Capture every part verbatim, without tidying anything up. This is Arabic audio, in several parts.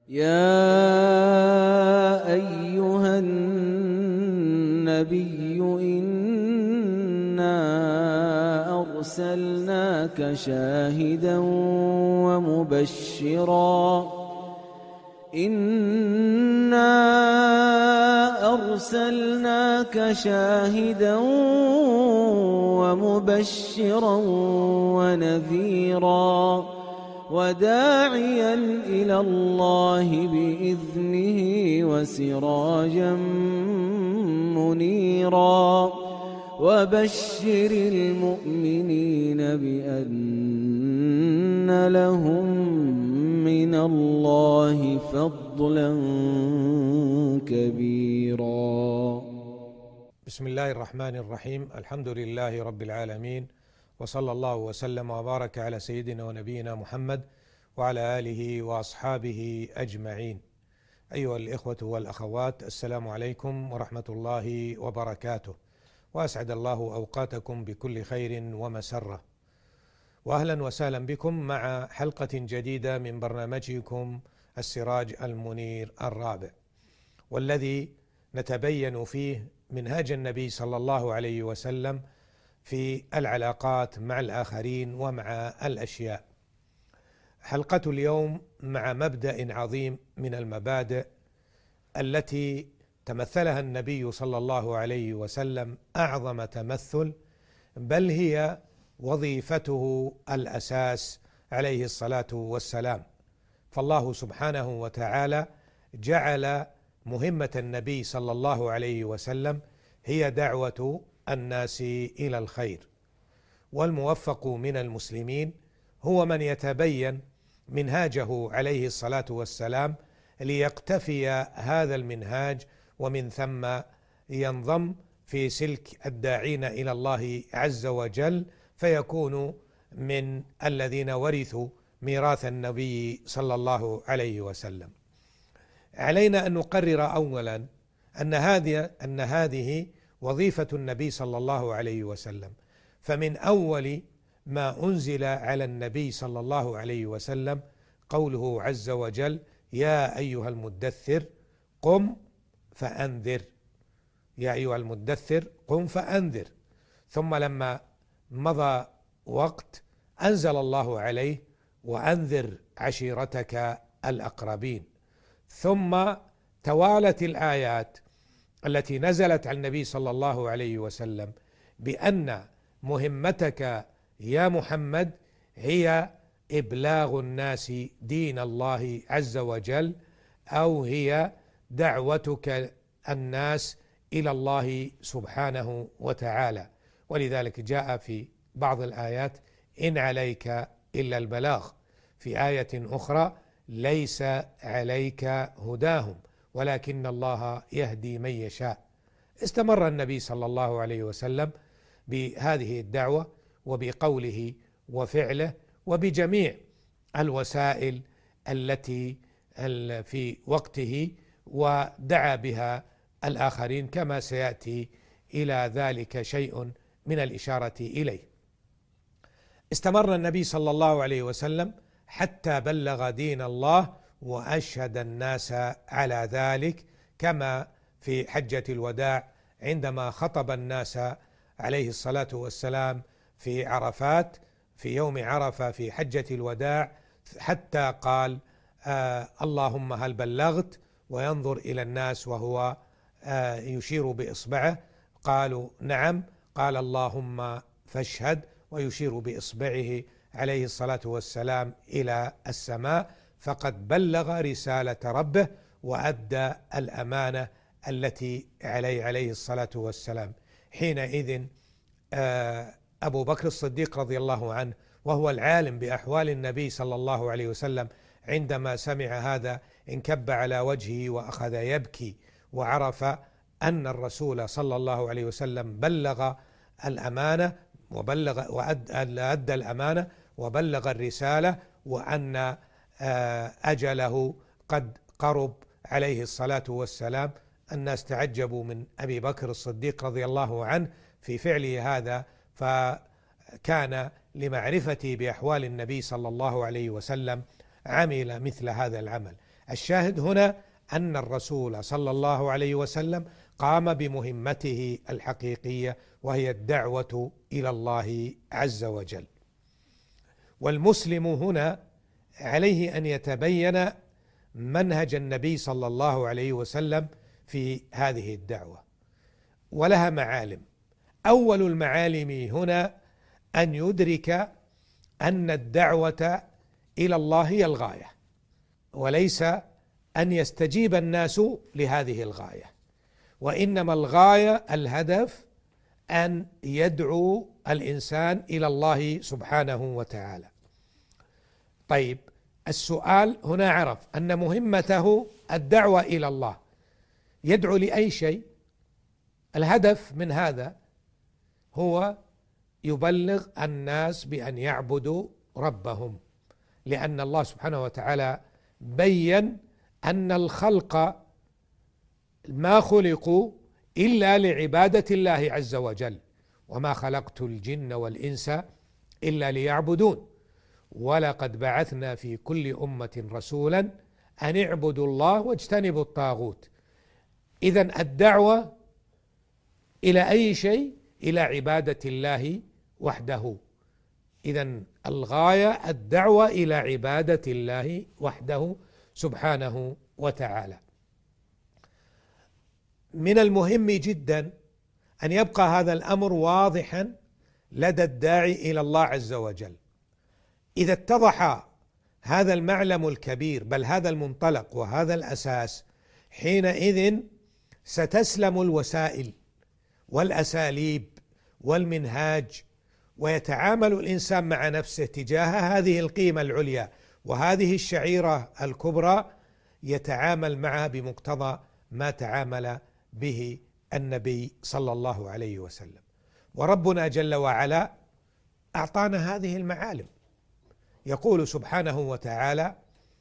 يا أيها النبي إنا أرسلناك شاهدا ومبشرا إنا أرسلناك شاهدا ومبشرا ونذيرا وداعيا إلى الله بإذنه وسراجا منيرا وبشر المؤمنين بأن لهم من الله فضلا كبيرا. بسم الله الرحمن الرحيم. الحمد لله رب العالمين، وصلى الله وسلم وبارك على سيدنا ونبينا محمد وعلى آله وأصحابه أجمعين. أيها الإخوة والأخوات، السلام عليكم ورحمة الله وبركاته، وأسعد الله أوقاتكم بكل خير ومسرة، وأهلا وسهلا بكم مع حلقة جديدة من برنامجكم السراج المنير الرابع، والذي نتبين فيه منهاج النبي صلى الله عليه وسلم في العلاقات مع الآخرين ومع الأشياء. حلقة اليوم مع مبدأ عظيم من المبادئ التي تمثلها النبي صلى الله عليه وسلم أعظم تمثل، بل هي وظيفته الأساس عليه الصلاة والسلام. فالله سبحانه وتعالى جعل مهمة النبي صلى الله عليه وسلم هي دعوة الناس إلى الخير، والموفق من المسلمين هو من يتبين منهاجه عليه الصلاة والسلام ليقتفي هذا المنهاج، ومن ثم ينضم في سلك الداعين إلى الله عز وجل، فيكون من الذين ورثوا ميراث النبي صلى الله عليه وسلم. علينا أن نقرر أولا أن هذه أن هذه وظيفة النبي صلى الله عليه وسلم، فمن أول ما أنزل على النبي صلى الله عليه وسلم قوله عز وجل: يا أيها المدثر قم فأنذر. يا أيها المدثر قم فأنذر. ثم لما مضى وقت أنزل الله عليه: وأنذر عشيرتك الأقربين. ثم توالت الآيات التي نزلت على النبي صلى الله عليه وسلم بأن مهمتك يا محمد هي إبلاغ الناس دين الله عز وجل، أو هي دعوتك الناس إلى الله سبحانه وتعالى. ولذلك جاء في بعض الآيات: إن عليك إلا البلاغ. في آية أخرى: ليس عليك هداهم ولكن الله يهدي من يشاء. استمر النبي صلى الله عليه وسلم بهذه الدعوة وبقوله وفعله وبجميع الوسائل التي في وقته، ودعا بها الآخرين، كما سيأتي إلى ذلك شيء من الإشارة إليه. استمر النبي صلى الله عليه وسلم حتى بلغ دين الله وأشهد الناس على ذلك، كما في حجة الوداع عندما خطب الناس عليه الصلاة والسلام في عرفات في يوم عرفة في حجة الوداع، حتى قال: آه اللهم هل بلغت؟ وينظر إلى الناس وهو آه يشير بإصبعه. قالوا: نعم. قال: اللهم فاشهد، ويشير بإصبعه عليه الصلاة والسلام إلى السماء، فقد بلغ رسالة ربه وأدى الأمانة التي عليه عليه الصلاة والسلام. حينئذ آه أبو بكر الصديق رضي الله عنه، وهو العالم بأحوال النبي صلى الله عليه وسلم، عندما سمع هذا انكب على وجهه وأخذ يبكي، وعرف أن الرسول صلى الله عليه وسلم بلغ الأمانة وبلغ وأدى الأمانة وبلغ الرسالة، وأن أجله قد قرب عليه الصلاة والسلام. الناس تعجبوا من أبي بكر الصديق رضي الله عنه في فعله هذا، فكان لمعرفته بأحوال النبي صلى الله عليه وسلم عمل مثل هذا العمل. الشاهد هنا أن الرسول صلى الله عليه وسلم قام بمهمته الحقيقية، وهي الدعوة إلى الله عز وجل. والمسلم هنا عليه أن يتبين منهج النبي صلى الله عليه وسلم في هذه الدعوة، ولها معالم. أول المعالم هنا أن يدرك أن الدعوة إلى الله هي الغاية، وليس أن يستجيب الناس لهذه الغاية، وإنما الغاية الهدف أن يدعو الإنسان إلى الله سبحانه وتعالى. طيب، السؤال هنا عرف أن مهمته الدعوة إلى الله، يدعو لأي شيء. الهدف من هذا هو يبلغ الناس بأن يعبدوا ربهم، لأن الله سبحانه وتعالى بيّن أن الخلق ما خلقوا إلا لعبادة الله عز وجل، وما خلقت الجن والإنس إلا ليعبدون، ولقد بعثنا في كل أمة رسولا أن اعبدوا الله واجتنبوا الطاغوت. إذن الدعوة إلى أي شيء؟ إلى عبادة الله وحده. إذن الغاية الدعوة إلى عبادة الله وحده سبحانه وتعالى. من المهم جدا أن يبقى هذا الأمر واضحا لدى الداعي إلى الله عز وجل. إذا اتضح هذا المعلم الكبير، بل هذا المنطلق وهذا الأساس، حينئذ ستسلم الوسائل والأساليب والمنهاج، ويتعامل الإنسان مع نفسه تجاه هذه القيمة العليا وهذه الشعيرة الكبرى، يتعامل معها بمقتضى ما تعامل به النبي صلى الله عليه وسلم. وربنا جل وعلا أعطانا هذه المعالم، يقول سبحانه وتعالى: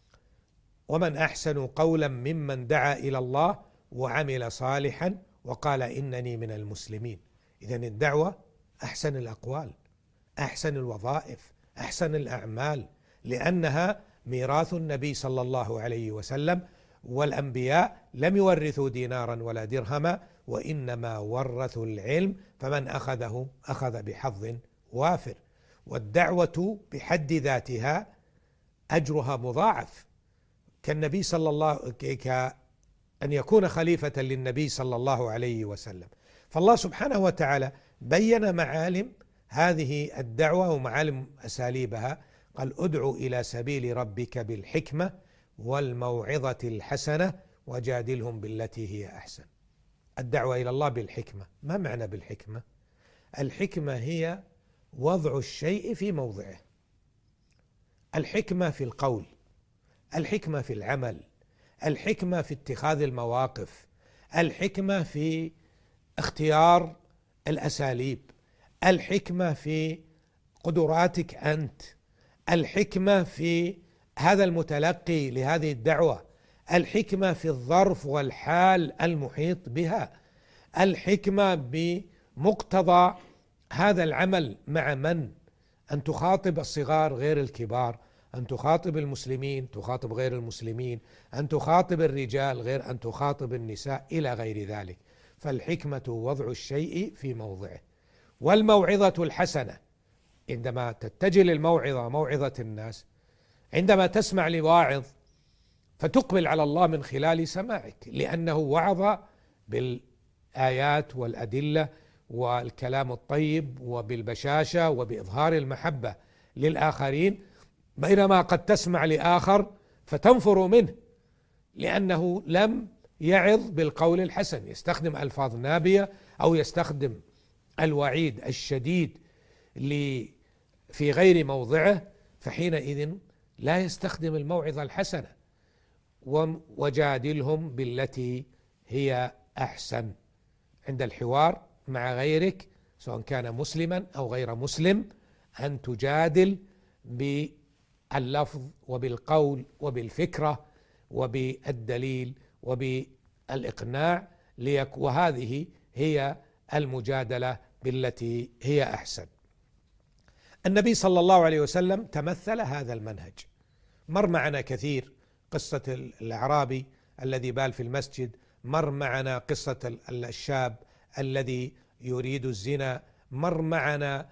ومن أحسن قولا ممن دعا إلى الله وعمل صالحا وقال إنني من المسلمين. إذن الدعوة أحسن الأقوال، أحسن الوظائف، أحسن الأعمال، لأنها ميراث النبي صلى الله عليه وسلم، والأنبياء لم يورثوا دينارا ولا درهما، وإنما ورثوا العلم، فمن أخذه أخذ بحظ وافر. والدعوة بحد ذاتها أجرها مضاعف، كالنبي صلى الله كأن يكون خليفة للنبي صلى الله عليه وسلم. فالله سبحانه وتعالى بين معالم هذه الدعوة ومعالم أساليبها، قال: ادع إلى سبيل ربك بالحكمة والموعظة الحسنة وجادلهم بالتي هي أحسن. الدعوة إلى الله بالحكمة، ما معنى بالحكمة؟ الحكمة هي وضع الشيء في موضعه، الحكمة في القول، الحكمة في العمل، الحكمة في اتخاذ المواقف، الحكمة في اختيار الأساليب، الحكمة في قدراتك أنت، الحكمة في هذا المتلقي لهذه الدعوة، الحكمة في الظرف والحال المحيط بها، الحكمة بمقتضى هذا العمل مع من، أن تخاطب الصغار غير الكبار، أن تخاطب المسلمين تخاطب غير المسلمين، أن تخاطب الرجال غير أن تخاطب النساء، إلى غير ذلك. فالحكمة وضع الشيء في موضعه. والموعظة الحسنة، عندما تتجه للموعظة، موعظة الناس، عندما تسمع لواعظ فتقبل على الله من خلال سماعك، لأنه وعظ بالآيات والأدلة والكلام الطيب وبالبشاشة وبإظهار المحبة للآخرين، بينما قد تسمع لآخر فتنفر منه، لأنه لم يعظ بالقول الحسن، يستخدم ألفاظ نابية أو يستخدم الوعيد الشديد في غير موضعه، فحينئذ لا يستخدم الموعظة الحسنة. وجادلهم بالتي هي أحسن. عند الحوار مع غيرك سواء كان مسلما أو غير مسلم، أن تجادل باللفظ وبالقول وبالفكرة وبالدليل وبالإقناع، وهذه هي المجادلة بالتي هي أحسن. النبي صلى الله عليه وسلم تمثل هذا المنهج، مر معنا كثير قصة الأعرابي الذي بال في المسجد، مر معنا قصة الشاب الذي يريد الزنا، مر معنا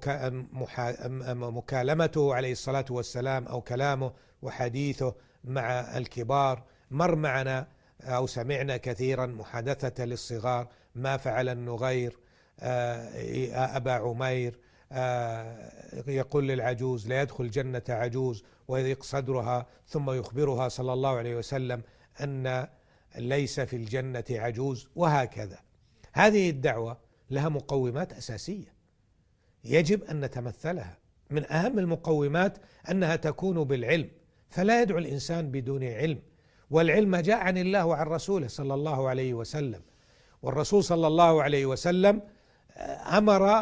مكالمته عليه الصلاة والسلام أو كلامه وحديثه مع الكبار، مر معنا أو سمعنا كثيرا محادثة للصغار، ما فعل النغير أبا عمير يقول للعجوز لا يدخل الجنة عجوز ويضيق صدرها، ثم يخبرها صلى الله عليه وسلم أن ليس في الجنة عجوز، وهكذا. هذه الدعوة لها مقومات أساسية يجب أن نتمثلها. من أهم المقومات أنها تكون بالعلم، فلا يدعو الإنسان بدون علم، والعلم جاء عن الله وعن رسوله صلى الله عليه وسلم. والرسول صلى الله عليه وسلم أمر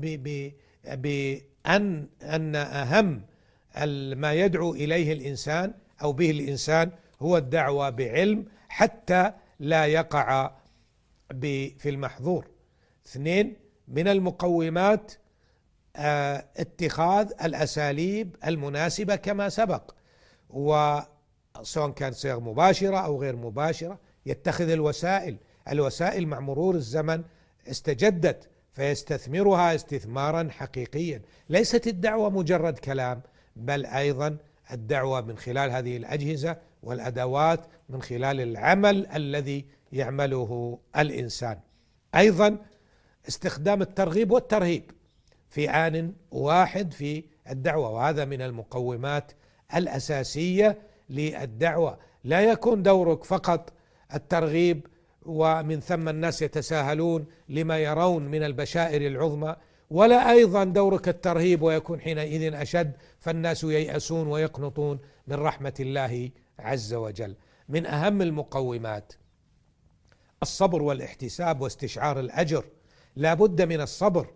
بأن أن أهم ما يدعو إليه الإنسان أو به الإنسان هو الدعوة بعلم حتى لا يقع في المحظور. اثنين، من المقومات اتخاذ الأساليب المناسبة كما سبق، وسواء كان صيغ مباشرة أو غير مباشرة، يتخذ الوسائل الوسائل مع مرور الزمن استجدت فيستثمرها استثمارا حقيقيا. ليست الدعوة مجرد كلام، بل أيضا الدعوة من خلال هذه الأجهزة والأدوات، من خلال العمل الذي يعمله الإنسان. أيضا استخدام الترغيب والترهيب في آن واحد في الدعوة، وهذا من المقومات الأساسية للدعوة. لا يكون دورك فقط الترغيب ومن ثم الناس يتساهلون لما يرون من البشائر العظمى، ولا أيضا دورك الترهيب ويكون حينئذ أشد فالناس ييأسون ويقنطون من رحمة الله عز وجل. من أهم المقومات الصبر والاحتساب واستشعار الأجر. لا بد من الصبر،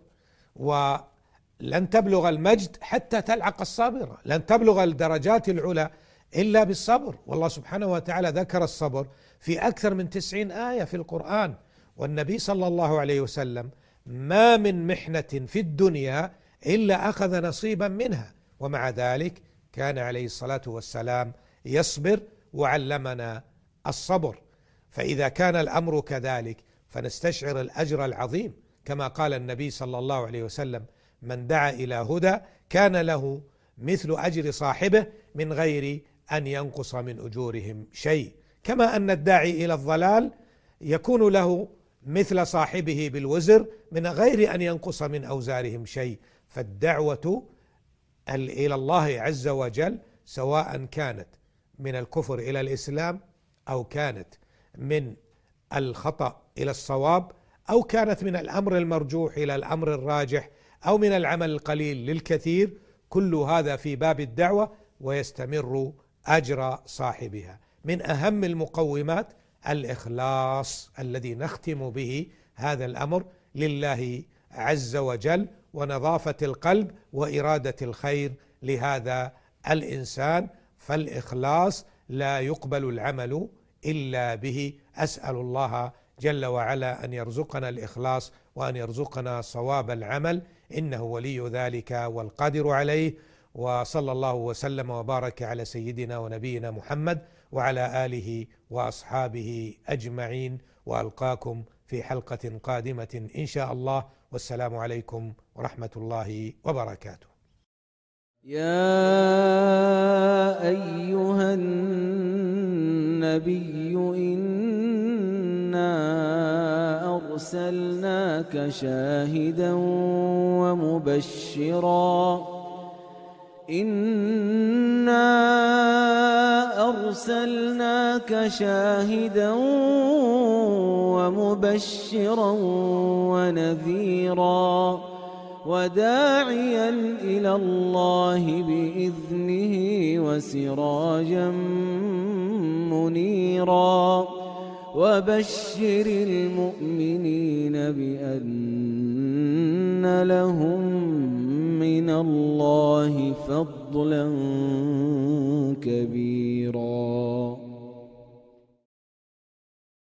ولن تبلغ المجد حتى تلعق الصابرة، لن تبلغ الدرجات العلى إلا بالصبر. والله سبحانه وتعالى ذكر الصبر في أكثر من تسعين آية في القرآن، والنبي صلى الله عليه وسلم ما من محنة في الدنيا إلا أخذ نصيبا منها، ومع ذلك كان عليه الصلاة والسلام يصبر وعلمنا الصبر. فإذا كان الأمر كذلك فنستشعر الأجر العظيم، كما قال النبي صلى الله عليه وسلم: من دعا إلى هدى كان له مثل أجر صاحبه من غير أن ينقص من أجورهم شيء، كما أن الداعي إلى الضلال يكون له مثل صاحبه بالوزر من غير أن ينقص من أوزارهم شيء. فالدعوة إلى الله عز وجل سواء كانت من الكفر إلى الإسلام، أو كانت من الخطأ إلى الصواب، أو كانت من الأمر المرجوح إلى الأمر الراجح، أو من العمل القليل للكثير، كل هذا في باب الدعوة ويستمر أجر صاحبها. من أهم المقومات الإخلاص الذي نختم به هذا الأمر لله عز وجل، ونظافة القلب وإرادة الخير لهذا الإنسان. فالإخلاص لا يقبل العمل إلا به. أسأل الله جل وعلا أن يرزقنا الإخلاص وأن يرزقنا صواب العمل، إنه ولي ذلك والقادر عليه. وصلى الله وسلم وبارك على سيدنا ونبينا محمد وعلى آله وأصحابه أجمعين، وألقاكم في حلقة قادمة إن شاء الله، والسلام عليكم ورحمة الله وبركاته. يا أيها النبي إنا أرسلناك شاهدا ومبشرا إنا أرسلناك شاهدا ومبشرا ونذيرا وداعيا إلى الله بإذنه وسراجا منيرا وبشر المؤمنين بأن لهم من الله فضلا